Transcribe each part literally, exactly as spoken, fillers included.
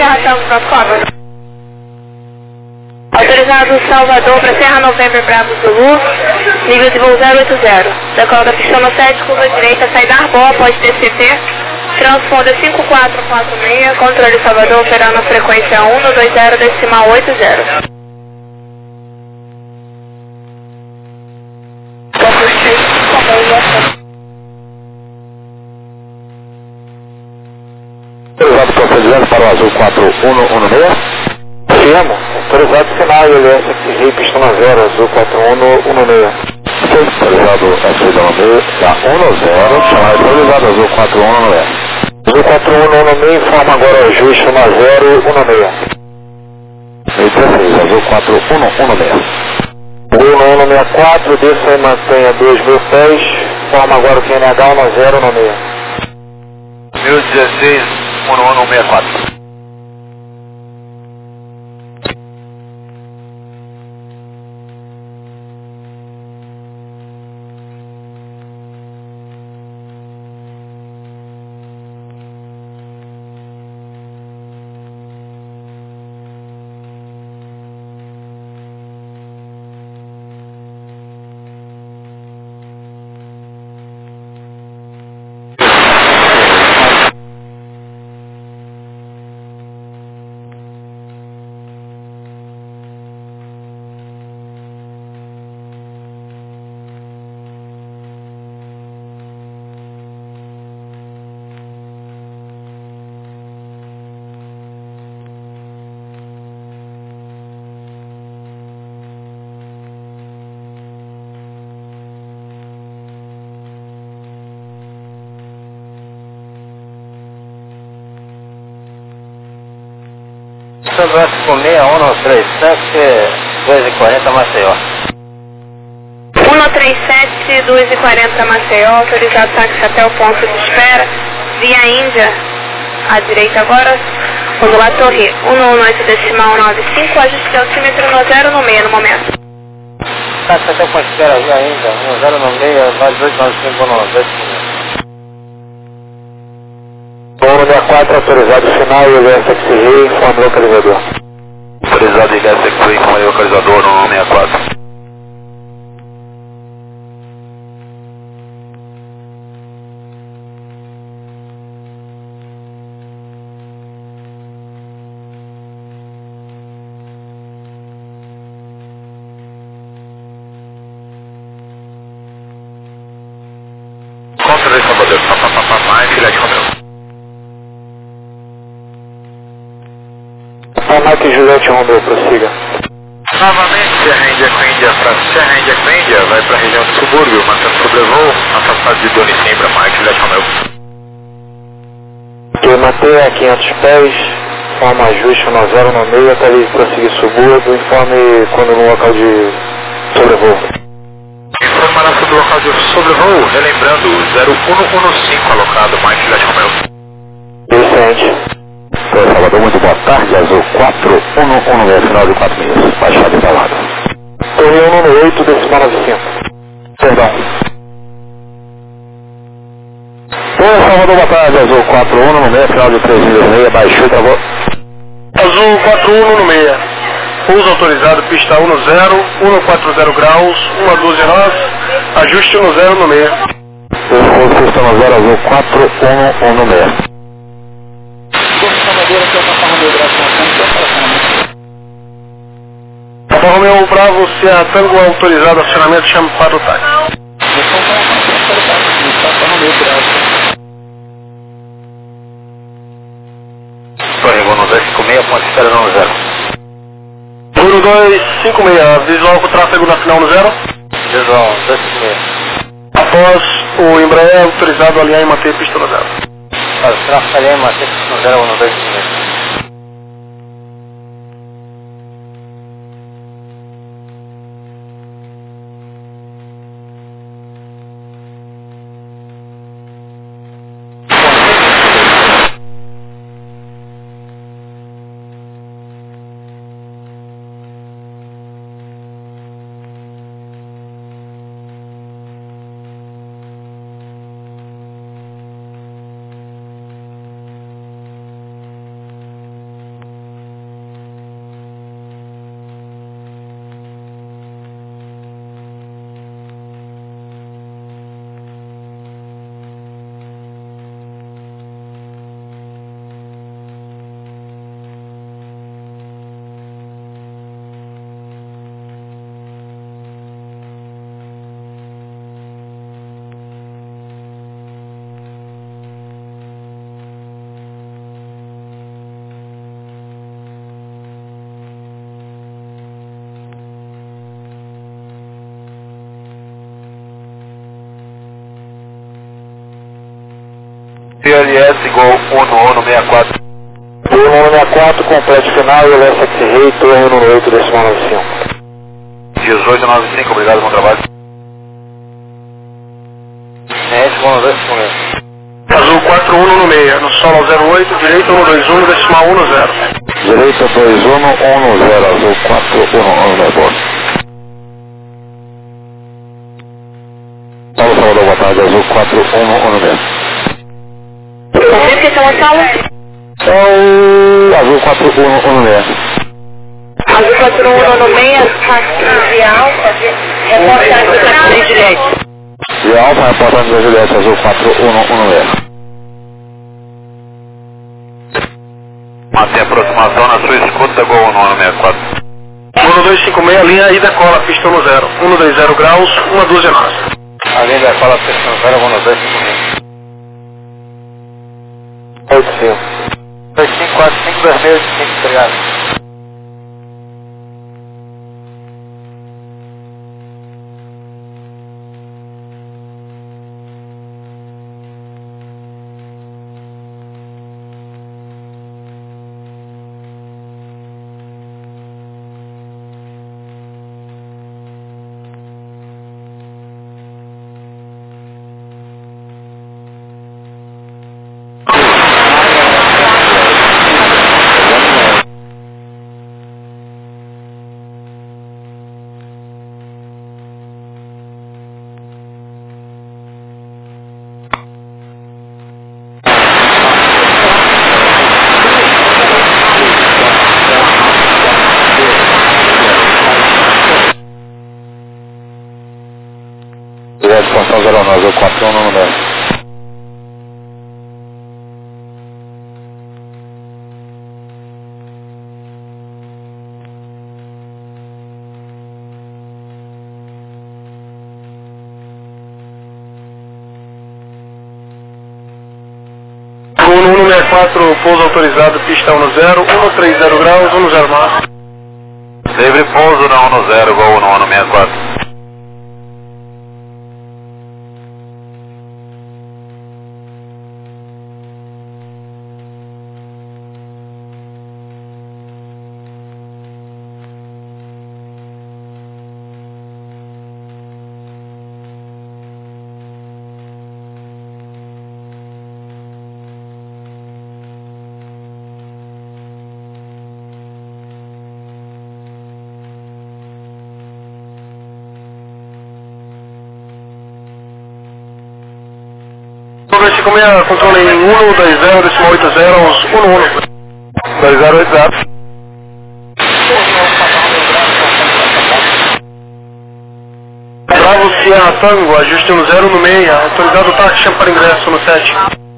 Serra Santos, Cobra. Autorizado Salvador para Serra November Bravo Zulu, nível de voo zero oito zero. Decola da pista no sete, curva direita, saída Arboa, após T C T. Transponder cinco quatro quatro seis, controle Salvador operando a frequência um um dois zero decimal oito zero. Autorizado procedimento para o azul quatro um um seis. Firmo, autorizado final I L S X R I pistona zero, azul quatro um um seis. Autorizado S W da um zero, chamado autorizado azul quatro um um seis. Azul quatro um um seis, informa agora o ajuste na zero um seis. meio dezesseis, azul quatro um um seis. um um seis quatro, desça e mantenha dois mil pés, forma agora o Q N H na zero um seis. mil dezesseis, um um seis quatro. Southwest com seis um três sete, dois e quarenta Maceió. um três sete, dois e quarenta Maceió, autorizado táxi até o ponto de espera, via Índia, à direita agora, modular torre um um oito decimal nove cinco, ajuste altímetro no zero no meio no momento. Táxi até o ponto de espera, via Índia, um zero no meio, vale dois nove cinco um dois. um seis quatro, autorizado final I L S X R, informe localizador. Autorizado I L S X R, informe localizador no um seis quatro. Controle Salvador, papapá, Filete Romeu. Mike Juliette Romeu, prossiga. Novamente, Serra Índia com Índia para Serra Índia com Índia, vai para a região do subúrbio, mantendo sobrevoo, afastado de Doni Simbra, Mike Juliette Romeu. Que mantenha quinhentos pés, forma ajuste na zero no meio até ele prosseguir subúrbio, informe quando no local de sobrevoo. Informará sobre o local de sobrevoo, relembrando, zero um um cinco alocado, Mike Juliette Romeu. Vicente. Sou Salvador, muito boa tarde, azul quatro um um seis, final de quatro milhas, baixada instalada. Torre um um oito, decimal nove cinco. Perdão. Sou Salvador, boa tarde, azul quatro um um seis, final de três milhas e meia, baixou e travou. Azul quatro um um seis, pouso autorizado, pista um zero, um quatro zero graus, um doze nós, ajuste um zero no meio. Pouso pista um zero, azul quatro um um seis. Alfa Romeo Bravo, Serra Tango autorizado, acionamento, chame para o táxi. Torre um dois cinco seis, ponto espera no zero. um dois cinco seis, visual com tráfego na final no zero. Visual, dois cinco seis. Após o Embraer autorizado, alinhar e manter pista no zero. Tráfego alinhar e manter pista no zero, um dois cinco seis. P L S igual um um seis quatro. um um seis quatro, completo final, L S X-Ray, torre um oito, decimal nove cinco. dezoito noventa e cinco, obrigado, bom trabalho. É, vamos ver se começa. Azul quatro um um seis, no solo zero oito, direito um dois um, decimal um zero. Direita dois um um zero, azul quatro um um seis, bordo. Paulo Salvador, boa tarde, azul quatro um um seis. Confirma que são Gonçalo? É o azul quatro um um seis. Azul quatro um um seis, táxi de Alfa, reportagem do táxi de Juliette. E Alfa, reportagem da Juliette, azul quatro um um seis. Mantém aproximação na sua escuta, gol um um seis quatro. um dois cinco seis, linha ida cola, pista um zero. um dois zero graus, uma dúzia nós. A linha da cola, pista um zero, um dois cinco seis. oito cinco. dois cinco quatro cinco, vermelho, cinco, obrigado. Estação zero nove, quatro um um seis. um um seis quatro, pouso autorizado, pista um zero, um três zero graus, um zero mar. Livre pouso na um zero, gol um um seis quatro. um dois cinco seis, controle em um dois zero, decimal oito zero, um um. dois zero oito zero. Bravo Sierra Tango, ajuste um zero no meio, autorizado o táxi para ingresso no sete.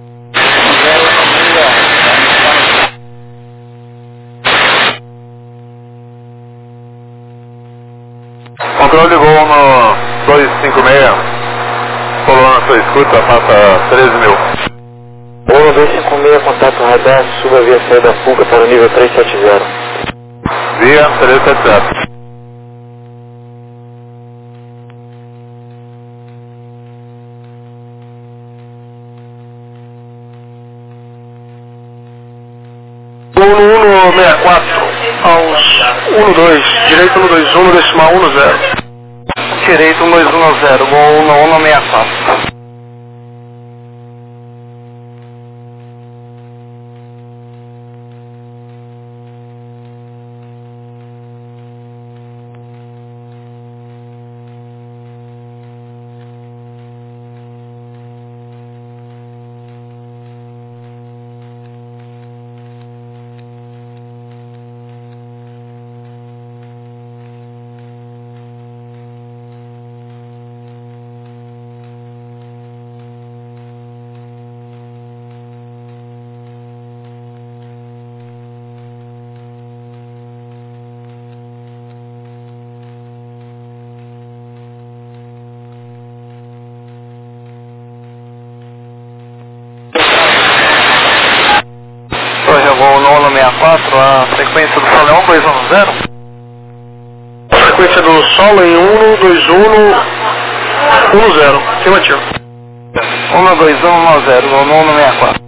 Controle gol no dois cinco seis. Colou na sua escuta, passa treze mil. um dois cinco seis, contato radar, suba via saída Fuca para o nível trezentos e setenta. Via trezentos e setenta. um um seis quatro, aos um dois, direito um dois um, decimal um zero. Direito um dois um zero, um um seis quatro. seis quatro, a frequência do solo é um dois um zero. A frequência do solo em um dois um um zero. Afirmativo. um dois um um zero, um um seis quatro.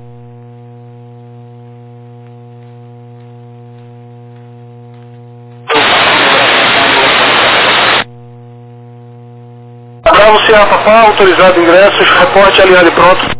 Bravo Sierra Papá, autorizado ingressos, reporte alinhado e pronto.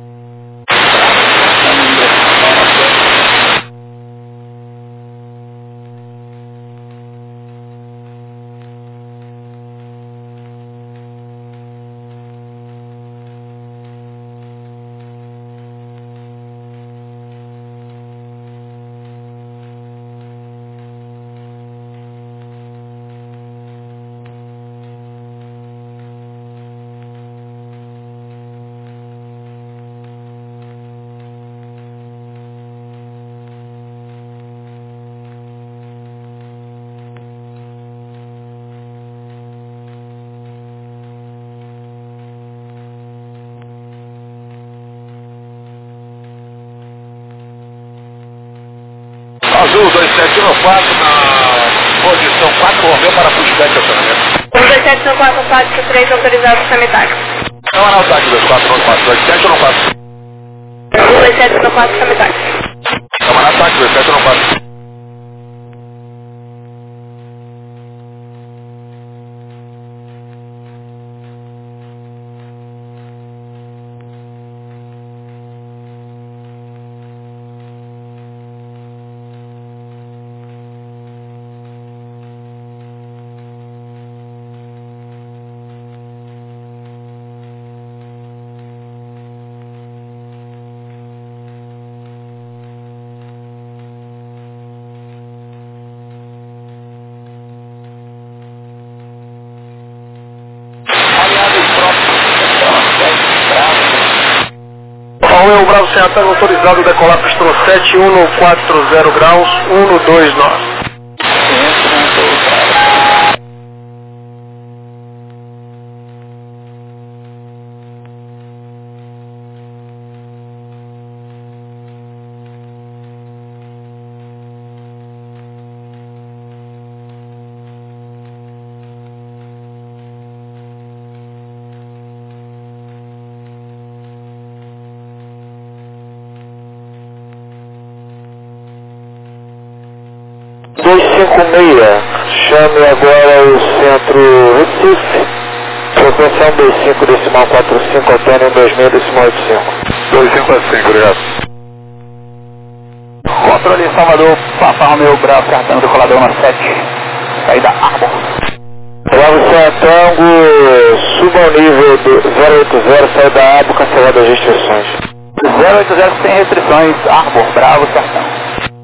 Azul dois sete um quatro na posição quatro, Romeu para pushback estacionamento. um dois sete um quatro, táxi três, autorizado para táxi. Não é o táxi dois quatro um quatro, dois sete um quatro. um dois sete um quatro, para táxi. Não é o táxi dois sete um quatro. Romeu Bravo Serra Tango, autorizado decolar pistão sete um quatro zero graus, um dois nove. dois cinco seis, chame agora o centro Recife, frequência um dois cinco decimal quatro cinco, Antônio um dois seis decimal oito cinco. dois cinco cinco, obrigado. Controle Salvador, Papa Romeu Bravo, cartão do colador uma sete, saída Arbor. Bravo Serra Tango, suba ao nível do zero oito zero, saída Arbor, cancelada as restrições. zero oito zero sem restrições, Arbor, Bravo, cartão.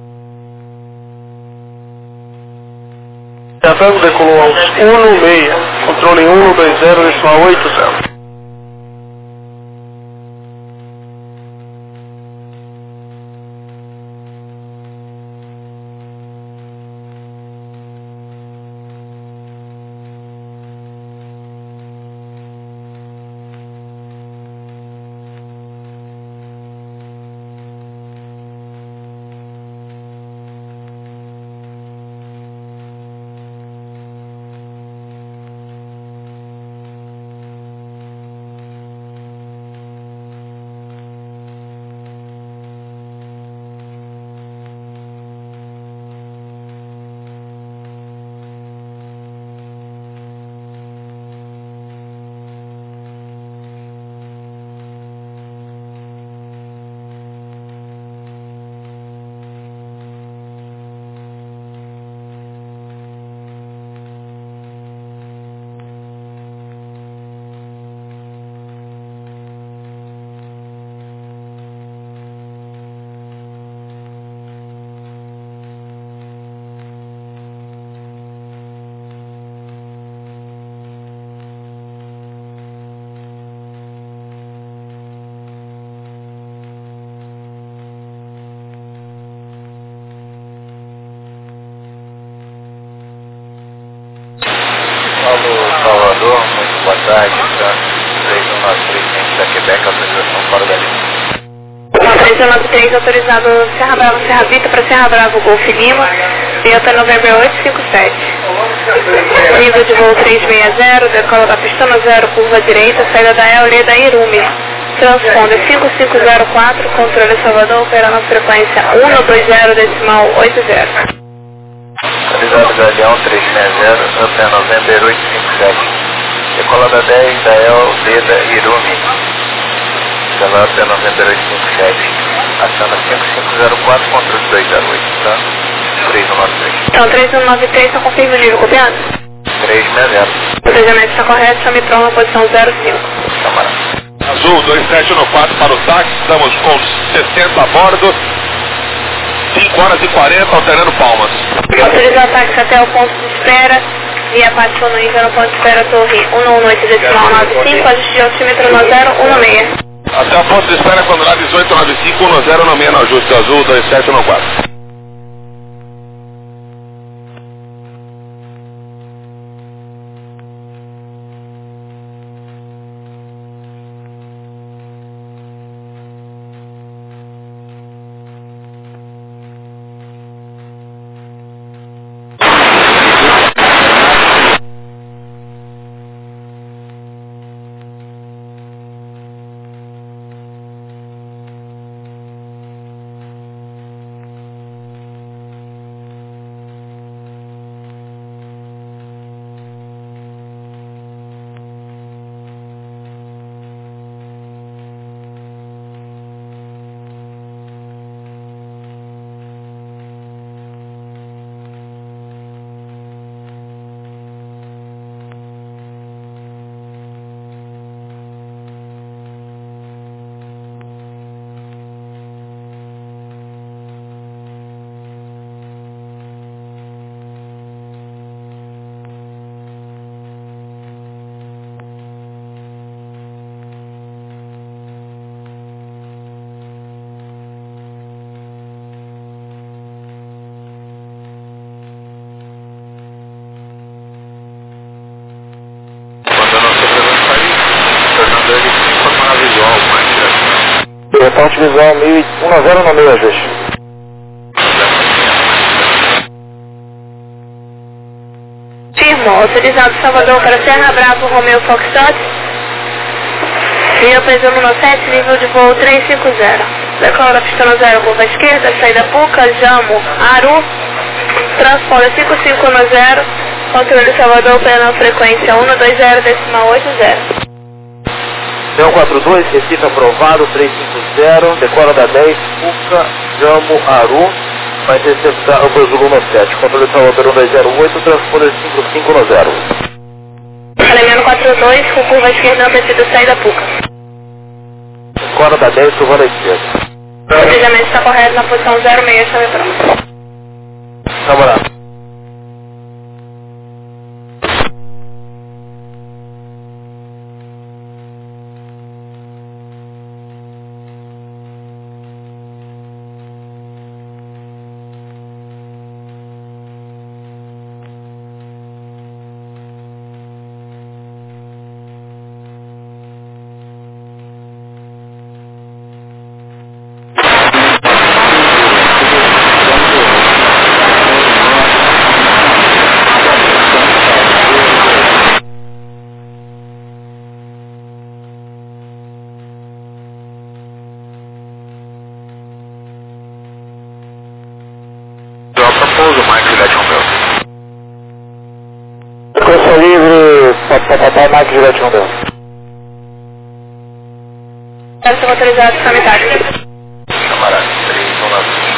Serra decolou aos um seis, controle um dois zero decimal oito zero. Alô, Salvador, muito boa tarde, tá? três um nove três, gente da Quebec, autorização fora da linha. três um nove três, autorizado Serra Bravo, Serra Vita para Serra Bravo, Golf Lima. Delta November oito cinco sete. Nível de voo trezentos e sessenta, decola da pista no zero, curva direita, saída da Eole da Irumi. Transponder cinco cinco zero quatro, controle Salvador, operando a frequência um dois zero decimal oito zero. Autorizado Galeão trezentos e sessenta, Upper November oito cinco sete. Decola da dez da Eole da Irumi. Pela Upper November oito cinco sete. Aciona cinco cinco zero quatro, controle dois zero oito, tá? três um nove três. Então, três um nove três, só confirma o nível copiado? três seis zero. O planejamento está correto, chame para uma posição zero cinco. Camarada. Azul dois sete um quatro para o táxi, estamos com sessenta a bordo, cinco horas e quarenta, alternando Palmas. Autorizar o táxi até o ponto de espera, via Pátio no Inter, no ponto de espera Torre um um oito decimal nove cinco, ajuste de altímetro no zero um seis. Até o ponto de espera, quando lá dezoito nove cinco, um zero um seis no ajuste Azul dois sete um quatro. Ponte visual mil e um zero no meio, ajuste. Firmo, autorizado Salvador para Serra Bravo, Romeo Foxtrot. Via presumo no sete, nível de voo trezentos e cinquenta. Decola da pista no zero, curva esquerda, saída Puca, Jamo, Aru. Transponder cinco cinco zero, controle Salvador pela frequência um dois zero decimal oito zero. Leão quatro dois, Recife aprovado, trezentos e cinquenta, decola da dez, Puca, Jamo, Aru, vai interceptar o Brasil no sete, controle Salvador um dois zero oito, transponder cinco cinco zero. Alemão quatro dois, com curva esquerda, sentido saída Puca. Decola da dez, curva da esquerda. O planejamento está correto na posição zero seis, chame pronto. Camarada. Frequência livre, papai Mike Juliette Romeu. Deve ser autorizado para metade. Camarada, três um nove cinco.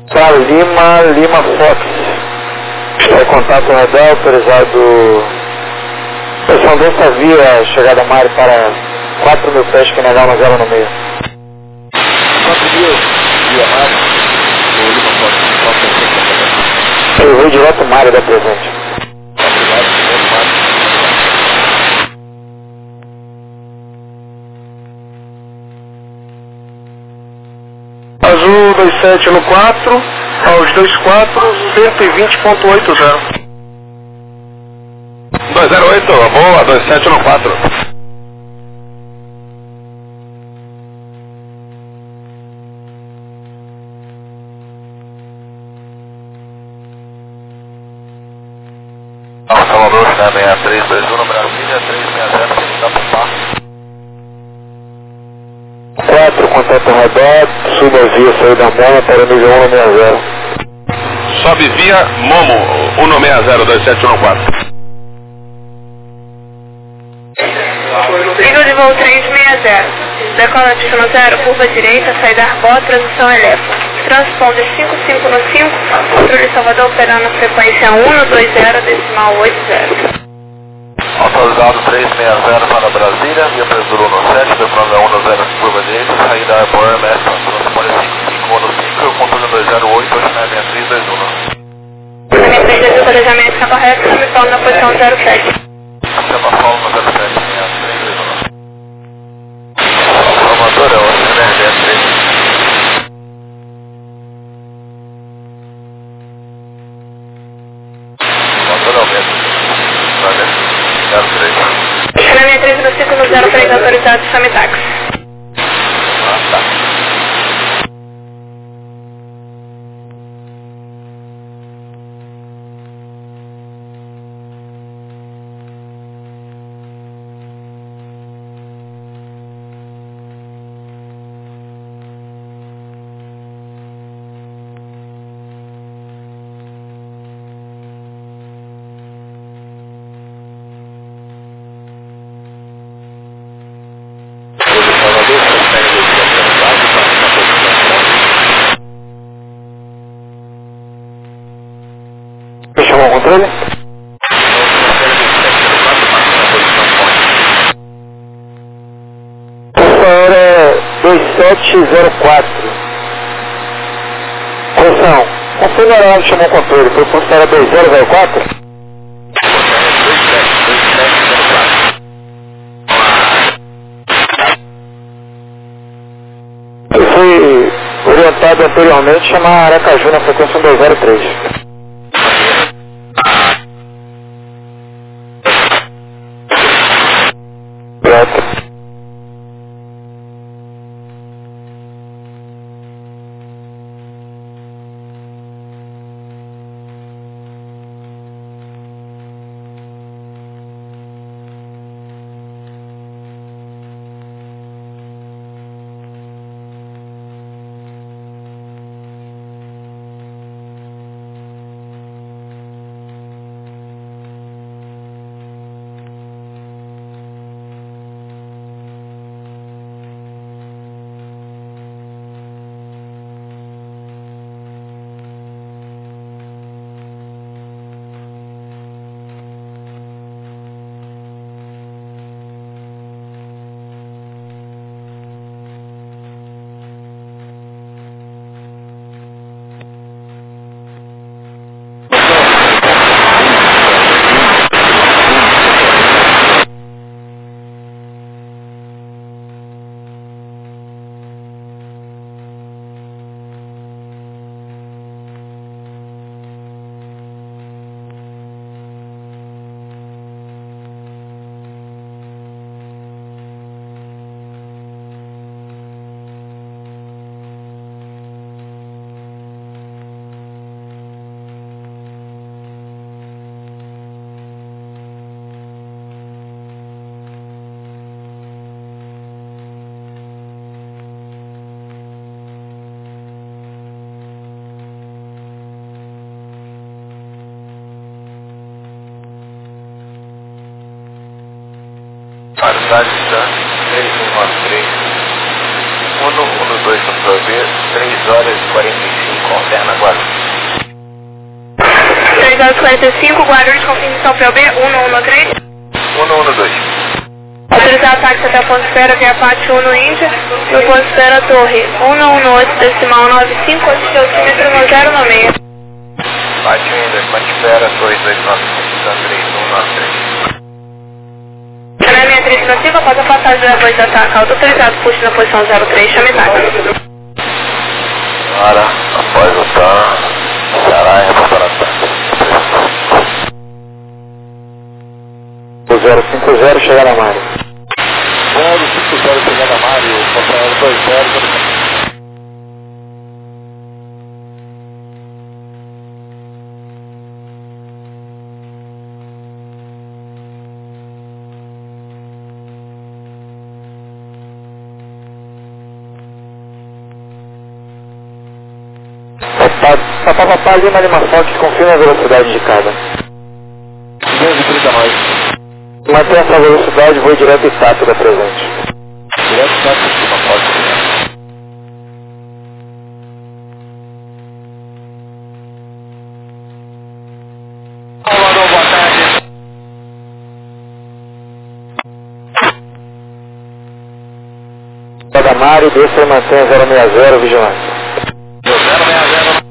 Para Lima, Lima Fox. É contato radar autorizado. Posição dessa via, chegada a Mari para quatro mil pés, que negar uma zero no meio. quatro mil, via Mari, o Lima Fox, Eu vou direto Mari da presente. obrigado, direto Mari. Azul dois sete no quatro, aos dois quatro, cento e vinte ponto oitenta. dois zero oito, boa, dois sete no quatro. Salvador, seis três dois um no Brasília, três seis zero, que está por par. quatro, contato radar, suba a via, saída Momo para o nível um no seis zero. Sobe via Momo, um no seis zero, dois sete um quatro. Eagle de voo três seis zero. Decola destino zero, curva direita, saída Arbó, transição Elefa. Transponder cinco cinco no cinco, controle Salvador operando frequência um no dois zero, decimal oito zero. Autorizado três seis zero para Brasília, via Presiduro no sete, decolando um no zero, curva direita, saída Arbó, Mestre, transponder cinco cinco no cinco, controle dois zero oito, oito seis três dois um. Planejamento três dois um, planejamento está correto, me fala na posição zero sete. Santa Paulo no zero sete, seis três dois um. Salvador é o S N R D três. Salvador é o mesmo. Valeu. zero três. Planejamento três no cinco no zero três, autorizado, chame táxi. Ah, tá. Chamou o controle? Essa hora é dois sete zero quatro. Correção, qual foi o horário que chamou o controle? Foi por era dois zero zero quatro? Eu fui orientado anteriormente a chamar Aracaju na frequência dois zero três. Paridade distante, três um nove três, um um dois para ver, três horas e quarenta e cinco. Confirma agora. três horas e quarenta e cinco, Guarulhos, confirmação P O B, um um três. um um dois. Autorizar ataque até a ponto espera via Pátio um no Índia, no ponto espera Torre um um oito, decimal nove cinco, assistir altímetro no zero no meio. Pátio Índia, ponto espera, dois dois nove cinco, três um nove três. Canal sessenta e três nativa, após a passagem da voz de ataque, autorizado, puxe na posição zero três, chame ataque. Senhora, após o T A M, Ceará e preparatório. O zero cinco zero, chegar na Mário. zero cinco zero, chegar na Mário, passando dois zero. Papá, papá, Lima, Lima Fox, confirma a velocidade indicada. duzentos e trinta mais. Mantém essa velocidade, vou direto e tato da presente. Direto e tato de Lima Fox. Olá, boa tarde. Da Mário, desça e mantém zero seis zero, vigilância. zero seis zero.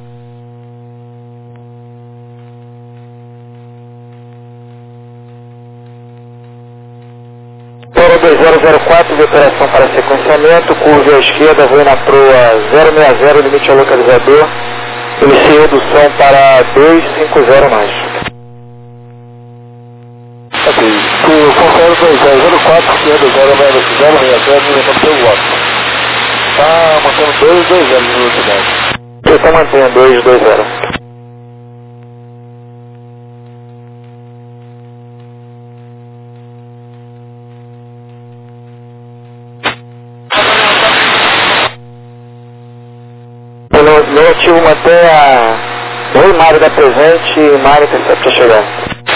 dois zero zero quatro de operação para sequenciamento, curva à esquerda, vou na proa zero seis zero, limite ao localizador, iniciei redução para dois cinco zero mais. Ok, o confere dois zero zero quatro, esquerda zero seis zero, me seu voto. Está mantendo dois dois zero de velocidade. Você está mantendo dois dois zero. Negativo, mantém a Rei Mário da presente e Mário intercepta chegar.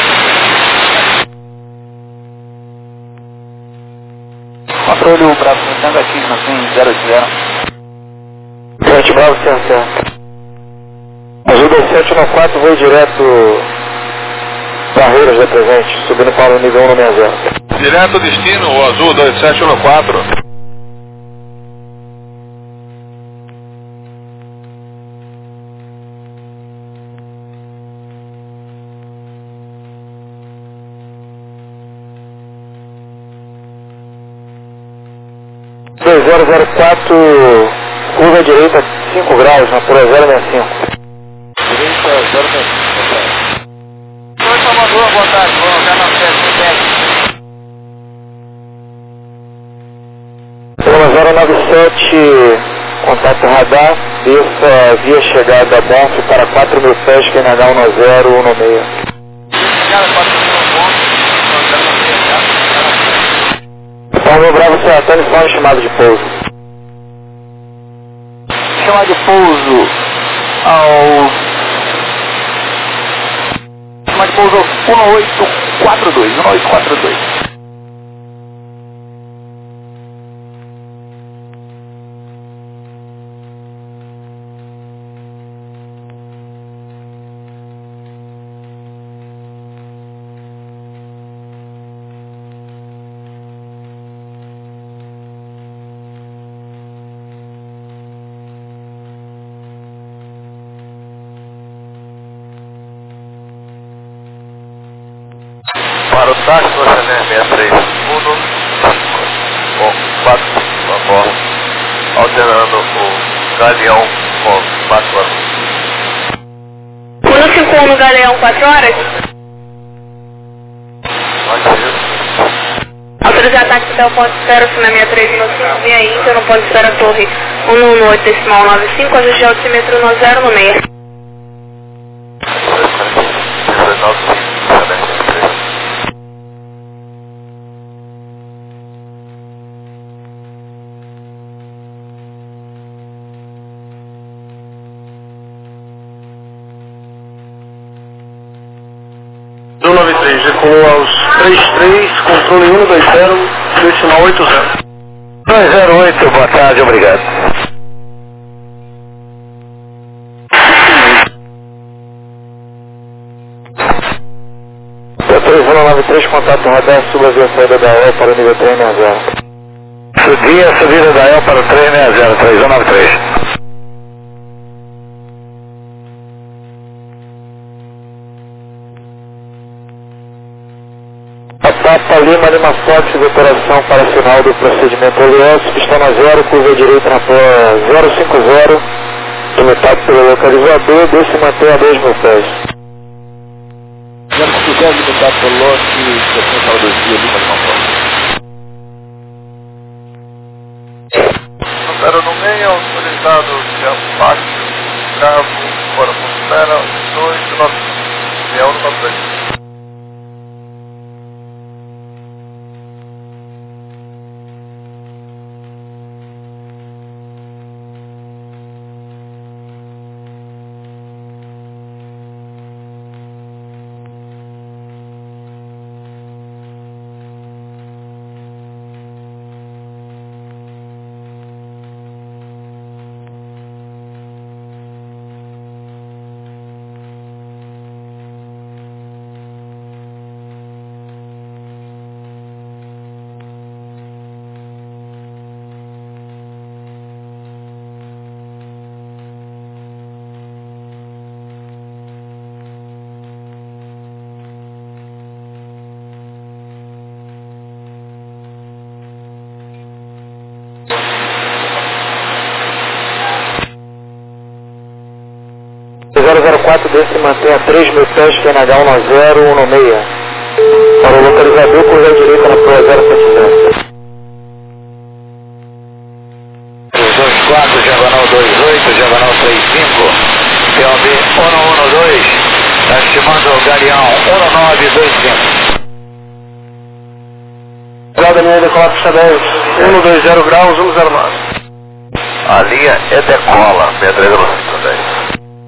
Controle o Bravo tentando aqui, mantém zero zero. Frente Bravo, certo. Azul dois sete um quatro, voo direto Barreiras da presente, subindo para o nível um seis zero. Direto destino, o Azul dois sete um quatro. dois zero zero quatro, curva direita cinco graus, na proa zero seis cinco. Direita zero seis cinco. Oi, Salvador, boa tarde, vamos já na sete. Programa zero nove sete, contato radar, desça via chegada Bonf para quatro mil pés, Q N H um zero um seis. Paulo Bravo, Sertão, só um chamado de pouso. Chamado de pouso ao... Chamado de pouso um oito quatro dois, um oito quatro dois. Para o táxi, você é seis três um quatro cinco a bordo, alternando o Galeão com quatro horas. um cinco um no Galeão, quatro horas. Pode ser. Autorizar ataque até o ponto de espera, na sessenta e três no cinco, via Índia, no ponto de espera Torre um um oito, decimal nove cinco, ajuste altímetro no zero no meio. um nove três, recuou aos três três, controle um dois zero, decimal oito zero. dois zero oito, boa tarde, obrigado. três um nove três, contato radar, suba via saída da E para o nível três seis zero. Subia, subida da E para o três seis zero, três um nove três. A Papa Lima Lima Fox de operação para final do procedimento L S, pistão na zero, curva direita na Pro zero cinco zero, limitado pelo localizador, desce e mantém a dois mil pés. zero cinco zero, limitado pelo lote, destino para dois dias, Lima Lima Fox. Número no meio, autorizado de abaixo, Bravo, fora atmosfera, dois nove cinco, real no nove três. zero zero quatro, desce e mantém a três mil pés, Q N H um zero um seis. Para o localizador, curva direita na Pro zero sete zero. dois quatro, diagonal dois oito, diagonal três cinco, P O B um um dois, está estimando o Galeão um nove dois cinco. Grau linha decola pista dez, um dois zero graus, um zero nove. A linha é decola, Pedreira pista dez.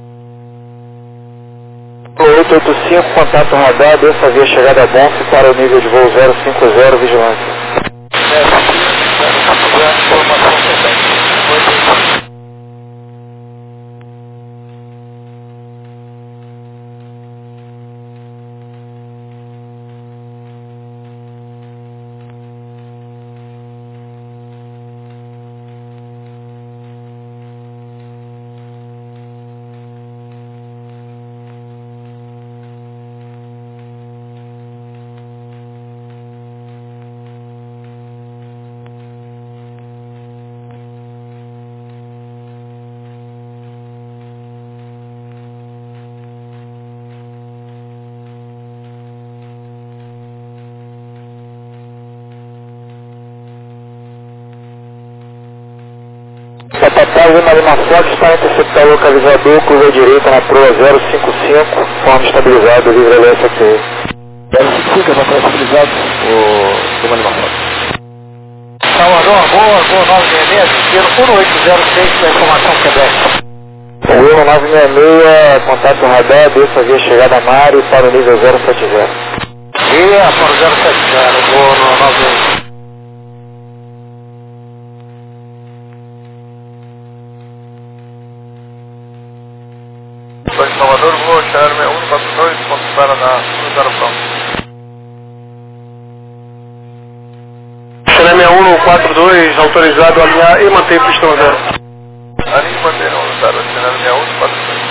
oito oito cinco, contato radar, desça via chegada a Bonf para o nível de voo zero cinco zero, vigilância. Papapá Lima Lima Fox para interceptar o localizador, curva direita na Pro zero cinco cinco, forma estabilizada, livre L S T. zero cinco cinco, já está estabilizado o Lima Lima Fox. Salvador, boa, boa, nove seis seis, destino um oito zero seis, para informação Quebec. Lima nove seis seis, contato radar, desça via chegada a Mari para o nível zero sete zero. Via para o zero sete zero, vou no nove um. Salvador, vou chegar meu um quatro dois, ponto Paraná, um zero pronto. Xereme um quatro dois, autorizado a alinhar e manter pistão zero. Alinhe e manter um zero, Xereme um quatro dois.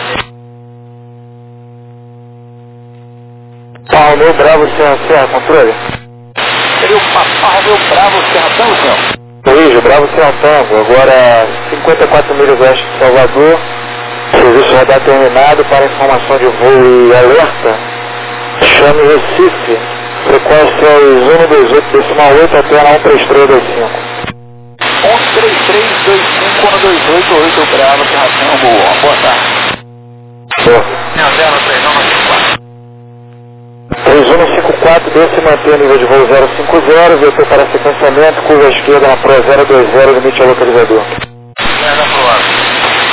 Palmeu Bravo, Serra, Serra, controle. Seria o Palmeu Bravo, Serra Tango, senhor? Corrijo, Bravo, Serra Tango, agora cinquenta e quatro milhas oeste de Salvador. Serviço radar terminado, para informação de voo e alerta. Chame Recife, frequências um dois oito decimal oito até na um três três dois cinco. um três três dois cinco, um dois oito oito, Bravo, Serração, boa, boa tarde. Boa. zero três um cinco quatro. três um cinco quatro, desce e mantém nível de voo zero cinco zero, vetor para sequenciamento, curva esquerda na Pro zero dois zero, limite ao localizador. zero aprovado.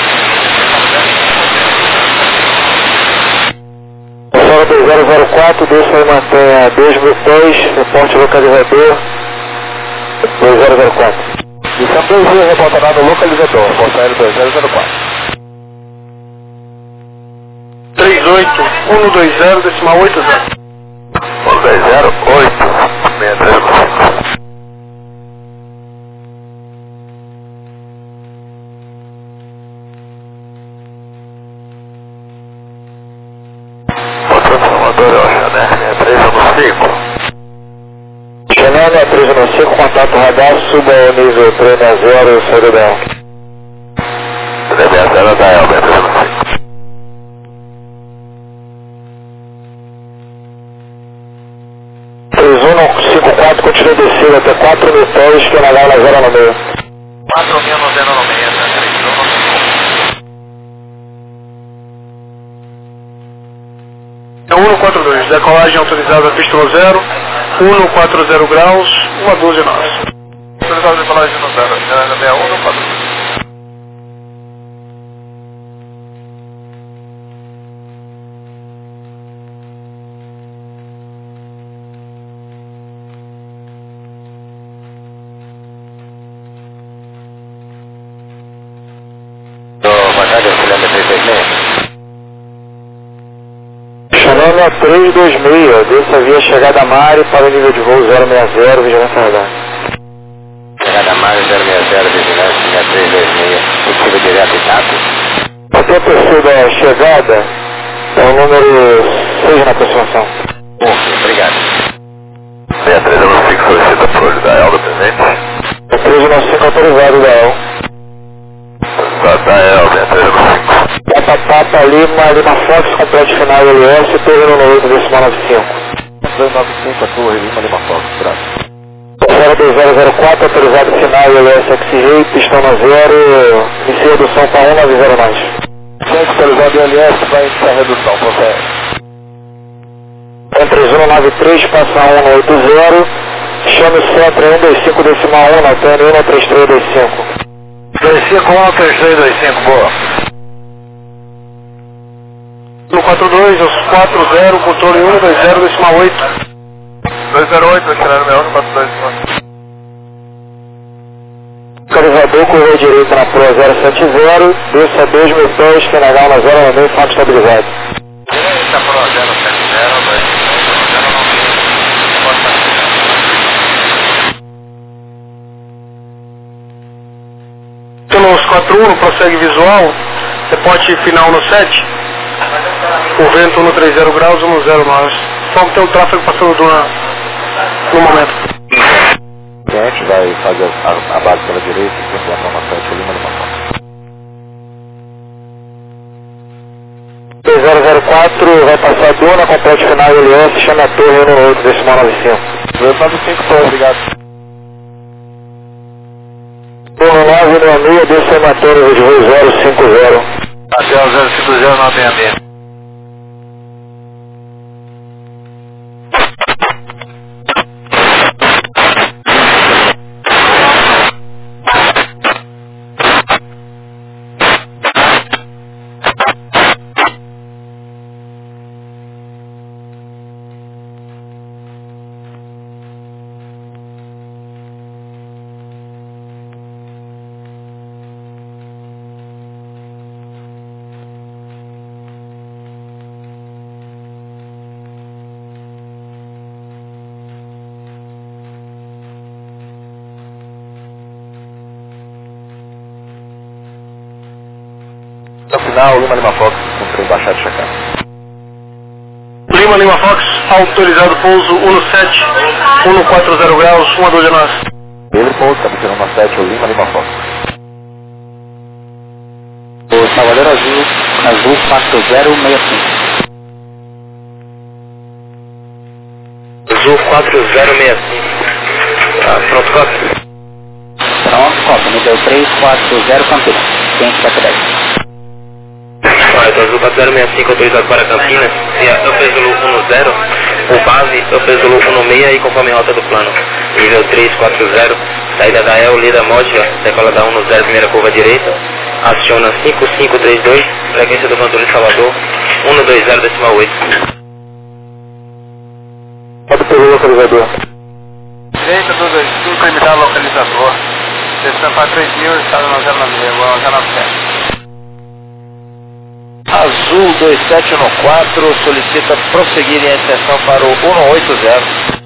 dois zero zero quatro, desça e mantenha dois mil pés, reporte localizador dois zero zero quatro. Missão dois zero, reporta nada localizador, reporta aéreo dois zero zero quatro. três oito um dois zero decimal oito zero. um dez zero oito seis três cinco. Xanana três um cinco, contato radar, suba ao nível três sessenta, saída da El. três sessenta da El, três um cinco. três um cinco quatro, continua descendo até quatro mil pés, que é na Gala zero no meio. quatro mil no zero no meio, tá? três um cinco. É um um quatro dois, decolagem autorizada pista no zero, um quatro zero graus, uma doze nós. Autorizado de decolagem no zero, já é um um quatro dois. Xanana três dois seis, desça via chegada Mari para o nível de voo zero seis zero, vigilância radar. Chegada Mari zero seis zero, vigilância três dois seis, possível direto e rápido. O T P C da chegada é o número seis na aproximação. Ok, obrigado. seis três um cinco solicita por da El do presente. É três um cinco autorizado da El. Da El, seis três um cinco. Papa Papa Lima, Lima Fox, completo final L S, terreno no oito decimal noventa e cinco. dois nove cinco, a torre Lima Lima Fox, braço. zero dois zero zero quatro, autorizado final L S X-Ray, pistão no zero, inicia redução para um nove zero mais. Sempre autorizado L S, vai iniciar a redução, consegue. três um nove três, passa um no oito zero, chame o centro um dois cinco decimal um, na T N um três três dois cinco. dois cinco um, três três dois cinco, boa. No quatro dois, os quatro zero, controle um dois zero decimal oito. dois zero oito, tirando meu um quatro dois cinco. Localizador, correio direito na Pro zero sete zero, desça dois mil pés, que na Gala zero no meio, fato estabilizado. Direita Pro zero sete zero, dois zero no meio. Pelos quatro um, prossegue visual, reporte final no sete. O vento um três zero graus, um zero nós. Só que tem um tráfego passando do, no momento. A gente vai fazer a, a base pela direita, enquanto a informação de Lima Lima Fox. dois zero zero quatro, vai passar Duna, complete final L S, chama a torre no oito decimal noventa e cinco. dois nove cinco, foi, obrigado. um nove seis seis, desça na torre de voo zero cinco zero. Até o zero cinco zero nove seis seis. No final, Lima Lima Fox, com embaixada de checar. Lima Lima Fox, autorizado pouso um sete, um quatro zero graus, um doze nós. Ele pouso, capitão um sete, o Lima Lima Fox. O Cavaleiro Azul, Azul quatro zero seis cinco. Azul quatro zero seis cinco. Tá, pronto, cópia. Pronto, cópia. Nível três quatro zero, Campinas. Ciência sete dez. Então, Azul quatro zero seis cinco, autorizado para Campinas. Eu fiz o um zero, o base, eu fiz o um seis e conforme a rota do plano. Nível três quatro zero, saída da El, Lida Módica, decola da um zero, primeira curva direita. Aciona cinco cinco três dois, frequência do controle de Salvador, um dois zero decimal oito. Pode pegar o localizador. Direita do dois cinco, limitar o localizador. Descendo para três mil, estado no zero nove zero, zero nove sete. Azul dois sete um quatro solicita prosseguir em extensão para o um oito zero.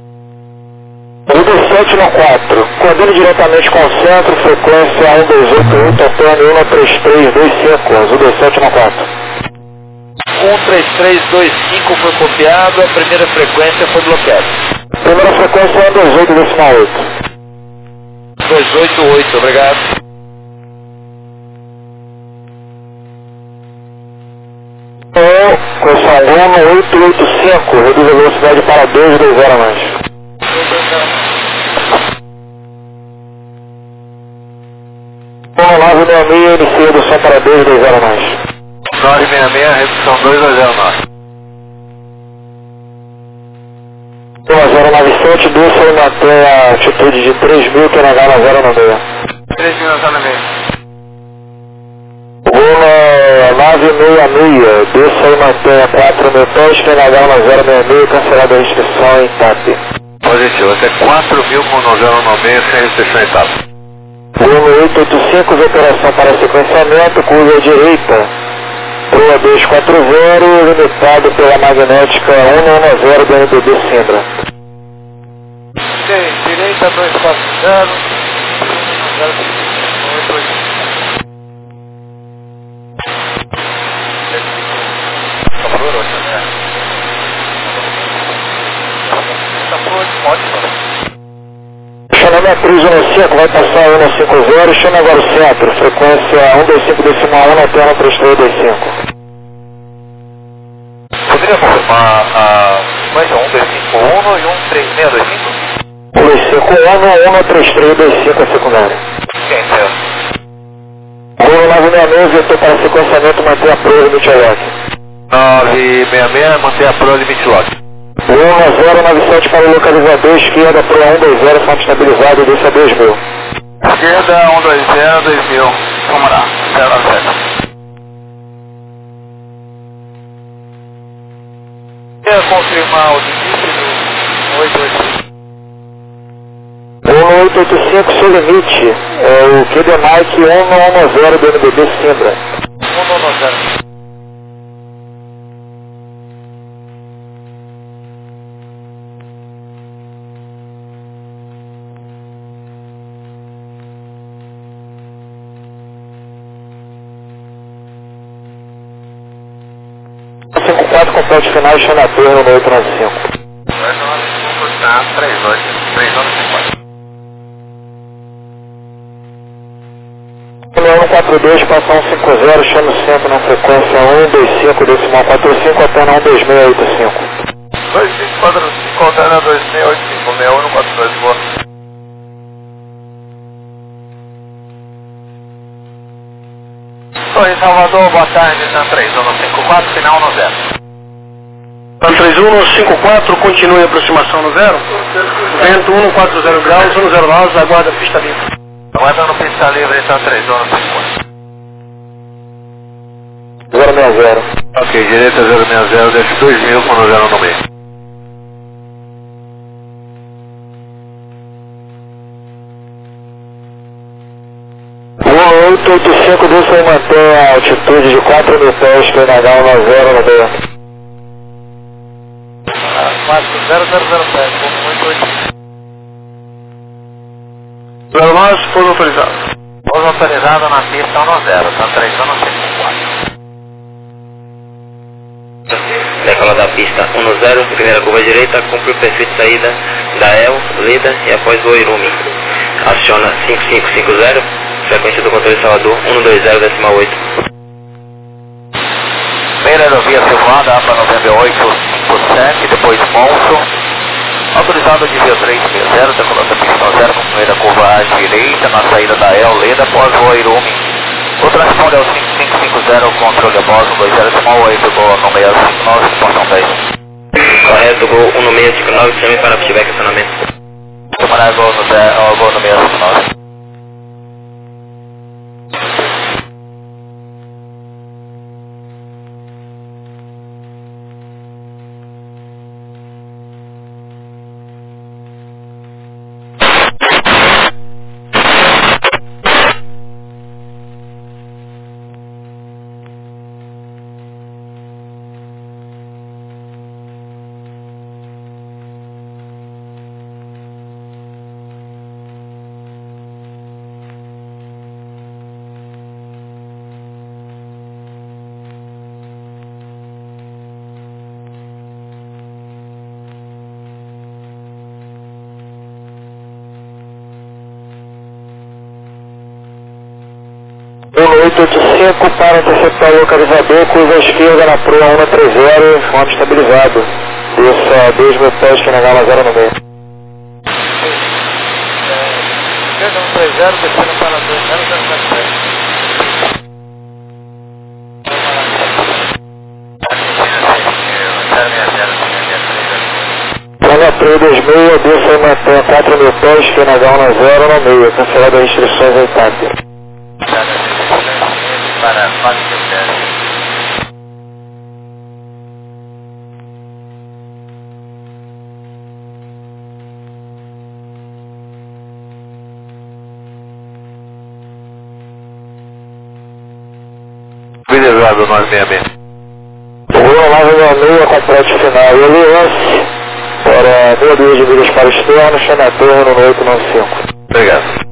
U dois sete um quatro, coordenando diretamente com o centro, frequência um dois oito oito, antena um três três dois cinco, U dois sete um quatro. um três três dois cinco foi copiado, a primeira frequência foi bloqueada. Primeira frequência é um dois oito oito. dois oito oito, obrigado. O Coçanguno oito oito cinco, reduz a velocidade para dois dois zero mais. um nove seis seis, inicia a redução para dois dois zero mais. nove seis seis, redução dois dois zero nove. um zero nove sete, desça e mantém a altitude de três mil, Q N H na zero nove seis. três mil na zero nove seis. Guna nove seis seis, desça e mantém a quatro mil pés, Q N H na zero seis seis, cancelada a restrição em T A P. Positivo, até quatro mil com no zero nove seis, sem restrição em T A P. Guna oito oito cinco, operação para sequenciamento, curva direita, Proa dois quatro zero, limitado pela magnética cento e dez do N B B Simbra. Ok, direita dois quatro zero, oito oito. Chamando a Cris um cinco, vai passar um cinco zero, chama agora o centro, frequência um dois cinco decimal um, antena três três dois cinco. Poderia confirmar a sequência um dois cinco um e um três seis dois cinco? um dois cinco um, um três três dois cinco é secundária. Quem certo? Guna nove seis seis, vetor para sequenciamento, manter a proa limite lock. nove seis seis, manter a proa limite lock. um zero nove sete para o localizador, esquerda, proa um dois zero, fonte estabilizada, desça dois mil. Esquerda um dois zero, dois mil. Vamos lá, zero nove sete. Quer confirmar o limite do oito oito cinco? um oito oito cinco, seu limite, é o Q D Mike um um zero do N B B Simbra. um um zero. cinco quatro, complete final, chama a torre no oito nove cinco. dois nove cinco está três oito, três nove cinco. um quatro dois, passa um cinco zero, chama o centro na frequência um dois cinco decimal quatro cinco, antena um dois seis oito cinco. dois cinco quatro cinco, antena dois seis oito cinco, seis um quatro dois, boa. Oi, Salvador, boa tarde, na três um cinco quatro, final no zero. Na três um cinco quatro, continue a aproximação no zero. Vento um quatro zero graus, um zero nove, aguarda a pista livre. Aguardando pista livre, então três um cinco quatro. zero seis zero. Ok, direita zero seis zero, desce dois mil com no zero no meio. um oito oito cinco, desça e mantém a altitude de quatro mil pés, Q N H na zero no meio. quatro zero zero zero sete, oito oito cinco. zero nove, pouso autorizado. Pouso autorizado na pista um no zero, tá três um cinco quatro. Decola da pista um no zero, primeira curva direita, cumpre o perfil de saída da E L, Leda e após o Irumi. Aciona cinco cinco cinco zero, frequência do controle Salvador um dois zero decimal oito. Primeira aerovia filmada, APA noventa e oito cinco sete, depois Monso. Autorizado de via três seis zero, decolando da pista zero, com primeira curva à direita, na saída da E L, Leda, após o Irumi. O transponder é o cinco cinco cinco zero, controle a bordo, dois zero decimal oito, gol no seis cinco nove, portão dez. Correto, gol um no seis cinco nove, chame para feedback acionamento. Tomara gol no seis cinco nove. um oito oito cinco para interceptar o localizador, curva esquerda na proa um trinta, fone estabilizado. Desça dois mil pés que na gama zero no meio. Esquerda um trinta, descendo para dois zero zero zero sete. Gama três dois meia, desça e mantém quatro mil pés que na gama zero no meio. Cancelado as restrições em T A P. Para quatro mil pés. Belezado, nove seis seis. Rua nove seis seis, complete final e L S para meia dúzia de milhas para externo, chama a torre no oito nove cinco. Obrigado.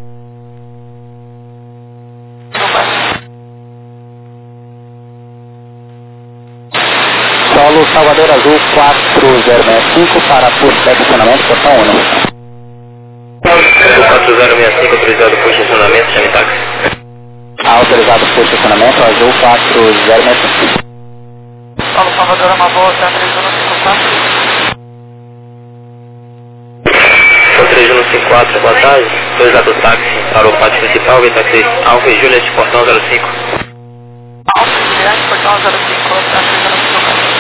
Solo Salvador Azul quatro zero seis cinco para posto de estacionamento, portão um. Azul quatro zero seis cinco, autorizado por estacionamento, chame táxi. Autorizado por estacionamento, Azul quatro zero seis cinco. Solo Salvador, uma boa, tá três um cinco quatro. São três um cinco quatro, boa tarde. Autorizado táxi para o pátio principal, vem táxi Alfa e Juliet, portão zero cinco. Alfa e Juliet, portão zero cinco, tá três um cinco quatro.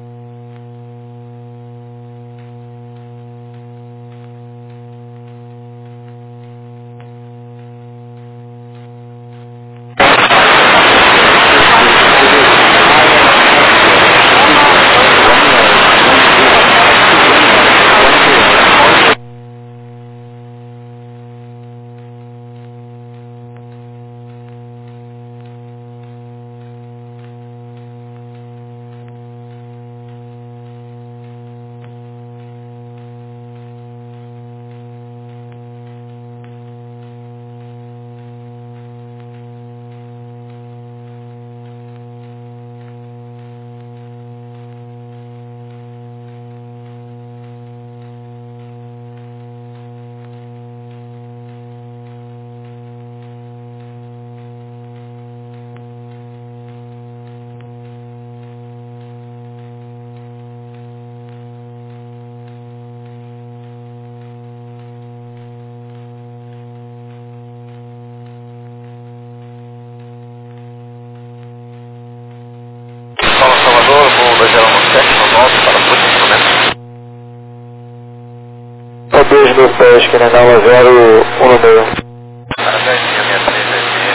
Salvador, voo dois zero um sete, no norte, para o posicionamento. A dois mil pés que na gama zero um no meio. Para dez mil sessenta e três, dez mil.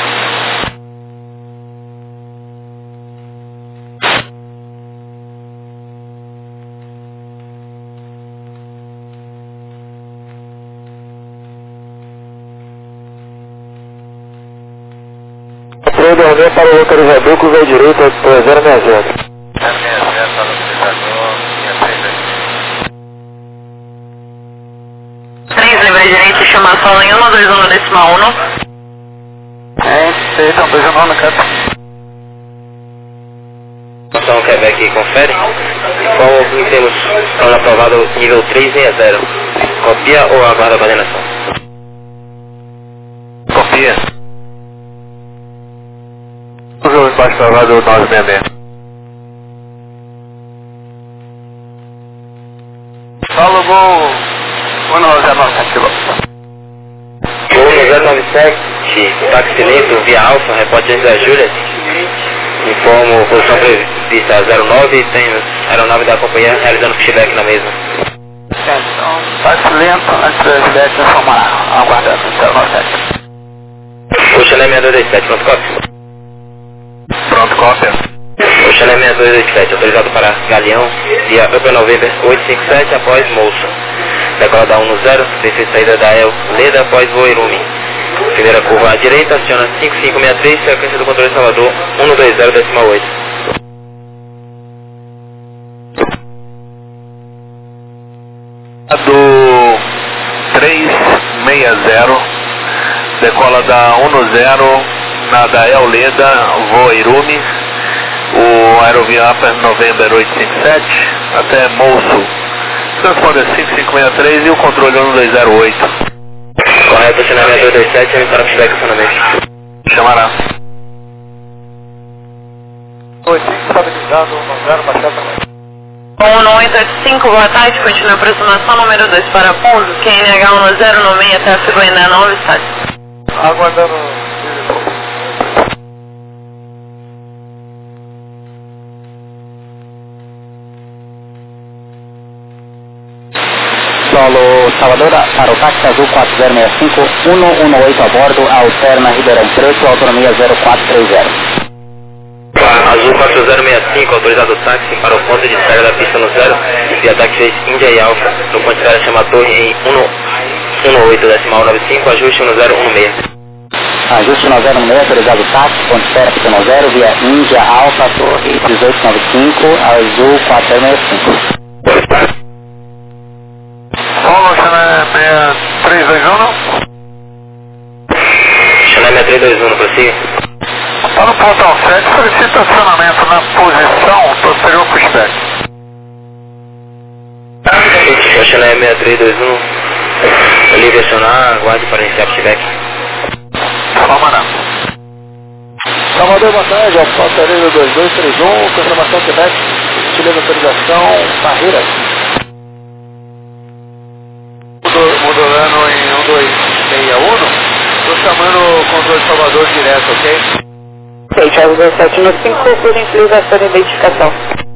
Controle dormir para o localizador, curva à direita para zero seis zero. zero seis zero para o localizador, linha três dois seis. três, livre à direita, chamação em um dois um decimal um. É, seis, um dois um, cara. Então, Quebec confere. Qual temos plano aprovado nível três seis zero? Copia ou aguarda a coordenação? Copia. Uso embaixo travado nove seis seis. Solo voo um zero nove sete quilômetros. Voo zero nove sete, táxi lento via Alfa, reporte antes da Juliet. Informo posição prevista zero nove e tem aeronave da companhia realizando pushback na mesma. Então, táxi lento, antes da Juliet informar, aguardando zero nove sete. O Chalé seis dois dois sete, pronto, cópia. Pronto, cópia. O Chalé seis dois dois sete, autorizado para Galeão, via Upper November oito cinco sete após Moulson. Decola da um no zero, defesa saída da El Leda após voo Irumi. Primeira curva à direita, aciona cinco cinco seis três, frequência do controle Salvador um dois zero decimal oito. Do três seis zero, decola da um no zero, na da El Leda, voa Irumi, o aerovia Upper November oito cinco sete, até Moulson. Transponder cinco cinco seis três e o controle um dois zero oito. Correto, acionar seis dois dois sete, para pushback acionamento. Chamará. estabilizado, um zero, baixar também. um oito oito cinco, boa tarde, continua a aproximação número dois para pouso, Q N H um zero nove seis, tráfego ainda não está. Aguardando. Solo Salvador para o táxi azul quatro zero seis cinco, um um oito a bordo, alterna Ribeirão Preto, autonomia zero quatro três zero. Azul quatro zero seis cinco, autorizado o táxi para o ponto de descarga da pista no zero, via táxi seis Índia e Alfa, no ponto de descarga chama Torre em um oito decimal nove cinco, ajuste um zero um seis. Ajuste um zero um seis, autorizado o táxi, ponto de descarga pista no zero, via Índia, Alfa, Torre dezoito nove cinco, azul quatro zero seis cinco. Paulo, Chana seis três dois um, não? Chana seis três dois um, não prossiga? Está no portal sete, solicita acionamento na posição posterior pushback. Chana seis três dois um, livre acionar, aguarde para iniciar pushback. Vamos lá. Salvador, boa tarde, Alfa Pereira dois dois três um, confirmação Quebec, utilizando autorização, barreira. Modulando em um dois seis um, estou chamando o controle de Salvador direto, ok? Ok, Thiago dezessete no cinco, por utilização de identificação.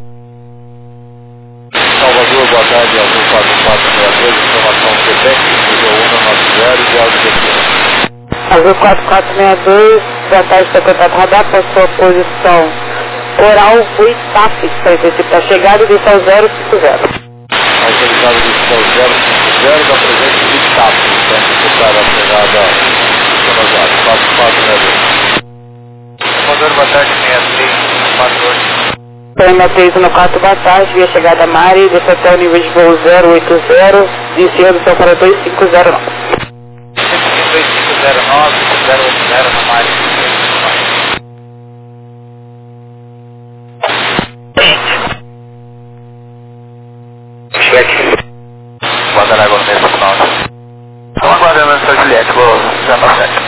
Salvador, boa tarde, azul quatro quatro seis dois, informação Quebec, nível um nove zero, de áudio de Azul quatro quatro seis dois, boa tarde, está contato radar para sua posição oral, fui TAP, para antecipar a chegada e deixar o zero cinco zero. Autorizado de zero cinco zero, da presente de T A P, para antecipar a chegada do quatro quatro seis dois. Salvador, boa tarde, seis três quatro oito. Prêmio três um quatro, boa tarde, via chegada Mari, desce até o nível de voo zero oito zero, iniciando seu para dois cinco zero nove. dois cinco zero nove, zero oito zero na Mari. Guarda agora mesmo, final. Estamos aguardando essa Juliette, vou zero sete.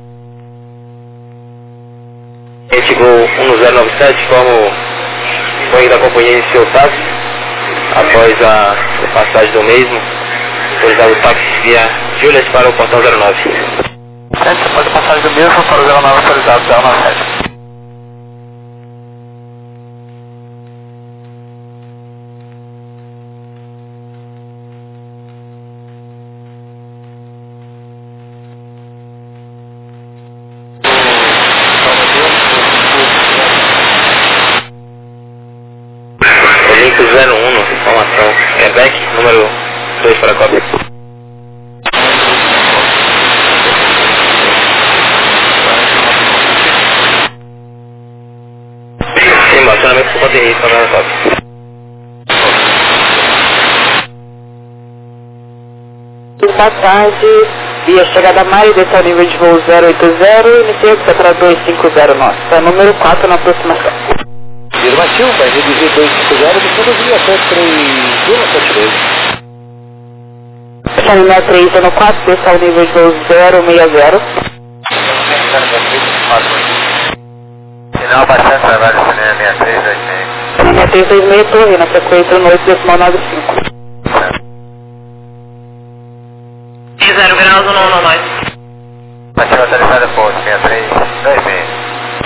Esse Gol um zero nove sete, como o banho da companhia iniciou o táxi, após a passagem do mesmo, autorizado o táxi via Juliette para o portão zero nove. Certo, após a passagem do mesmo para o zero nove autorizado zero nove sete. zero um, informação Quebec, número dois para a cópia. Sim, acionamento por conta de risco na cópia. Boa tarde, via chegada Mari, desce ao nível de voo zero oito zero, iniciando para dois cinco zero nove, está número quatro na aproximação. Afirmativo, vai reduzir dois cinco zero, descendo via sete três um, sete dois. Chama três um quatro, desce ao nível de voo zero seis zero. Final bastante trabalho, cinema seis três dois seis. seis três dois seis, torre, na frequência um oito decimal nove cinco. zero graus, um não nós. Ativa atualizada por seis três dois seis.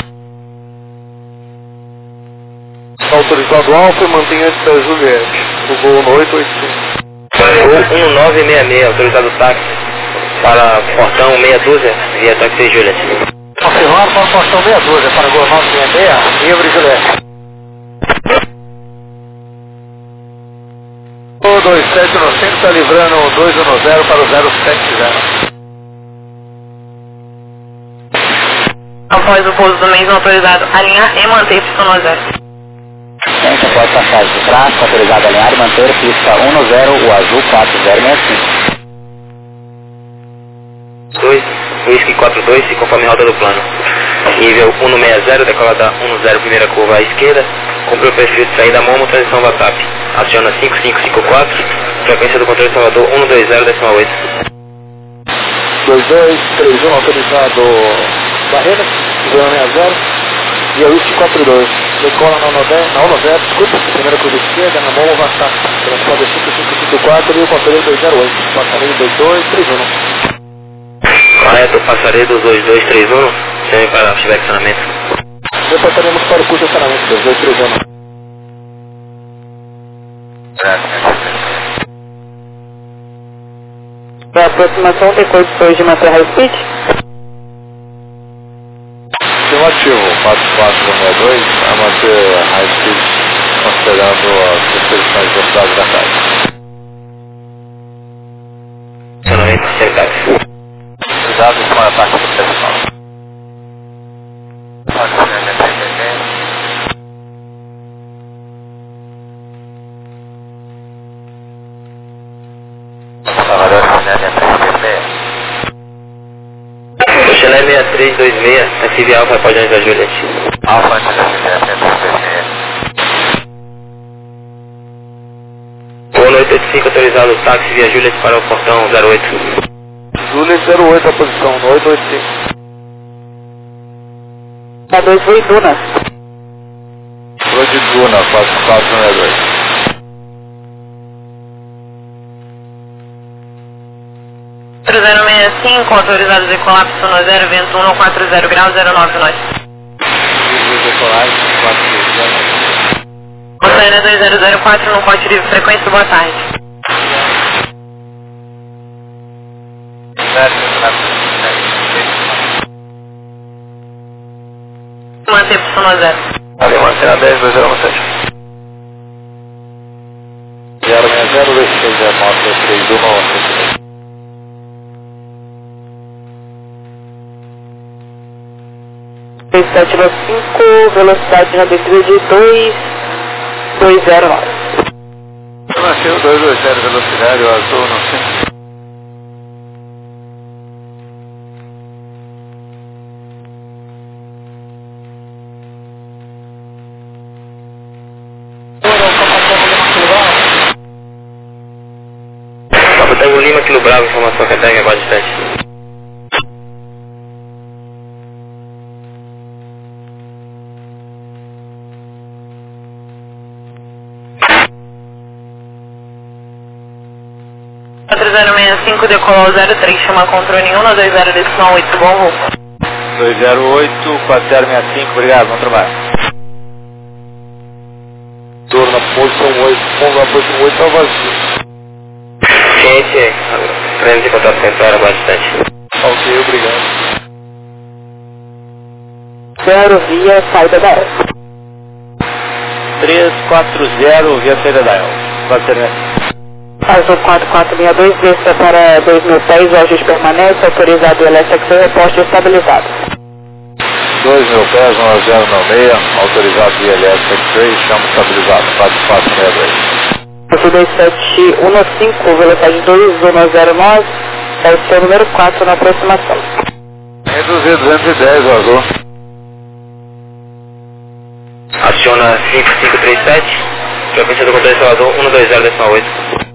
Autorizado Alfa e mantenha antes da Juliette. O voo no oito oito cinco. Voo um nove seis seis, autorizado táxi para portão meia dúzia, via táxi Juliette. Confirmado para o portão meia dúzia, para o voo nove seis seis, livre Juliette. O dois sete no centro está livrando o dois um zero para o zero sete zero. Após o pouso do mesmo autorizado, alinhar e manter pista no zero. Gente, após passagem de tráfego, autorizado a alinhar e manter pista um zero, o azul quatro zero seis cinco. dois, Whisky quatro dois, e conforme rota do plano. Nível um seis zero, decolada um zero, primeira curva à esquerda, cumpre o perfil de saída Momo, transição WhatsApp. Aciona cinco cinco cinco quatro, frequência do controle de Salvador um dois zero decimal oito. dois dois três um, autorizado barreira, zero seis zero. via West quatro dois. Decola na um zero, desculpa, primeira curva esquerda, na mão avançar. Transponder cinco cinco cinco quatro e o controle dois zero oito. Passaredo dois dois três um. Correto, Passaredo dois dois três um, chame para flexionamento. Reportaremos para o curso de estacionamento dois dois três um. Para a aproximação tem condições de manter high speed? Afirmativo, quatro quatro seis dois, a manter high speed considerando as restrições de velocidade da casa. Funcionamento cercado. Cuidado com o ataque do pessoal. Chalé seis três dois seis, F V Alfa, Pode da Juliet. Alfa, F V Uno oito oito cinco, autorizado táxi via Juliet para o portão zero oito. Juliet zero oito, a posição, no oito oito cinco. Tá dois foi Duna. Rua de Duna, quatro quatro seis dois. zero seis cinco, autorizado de colapso no zero, vento um quatro zero graus, zero nove nós. Montana dois zero zero quatro, no corte livre frequência, boa tarde. Manter posição no zero. Ali, Montana dez dois zero sete. zero seis zero dois seis zero nove três um. três sete cinco, velocidade na descida de dois dois zero nove. Eu achei o dois dois zero velocidade, o azul, não sei. Tango Lima, Kilo Bravo, informação que até agora distante. quatro zero seis cinco, decolou zero três, chama controle um dois zero, decisão oito, bom voo. dois zero oito, quatro zero seis cinco, obrigado, bom trabalho. Turno na posição oito, ponto na posição oito, tá vazio. Ciência, frente de contato central, agora distante. Ok, obrigado. Zero via saída da Elf. três quatro zero, via saída da Elf. quatro zero seis. Azul quatro quatro seis dois, desça para dois mil pés, o ajuste permanece, autorizado o L S X, reposto estabilizado. dois mil pés, um zero nove seis, autorizado via L S X-Ray, chama estabilizado, quatro quatro seis dois. Azul dois sete um cinco, velocidade dois um zero nove, é o seu número quatro na aproximação. Reduzir duzentos e dez, o azul. Aciona cinco cinco três sete, frequência do controle Salvador um dois zero oito.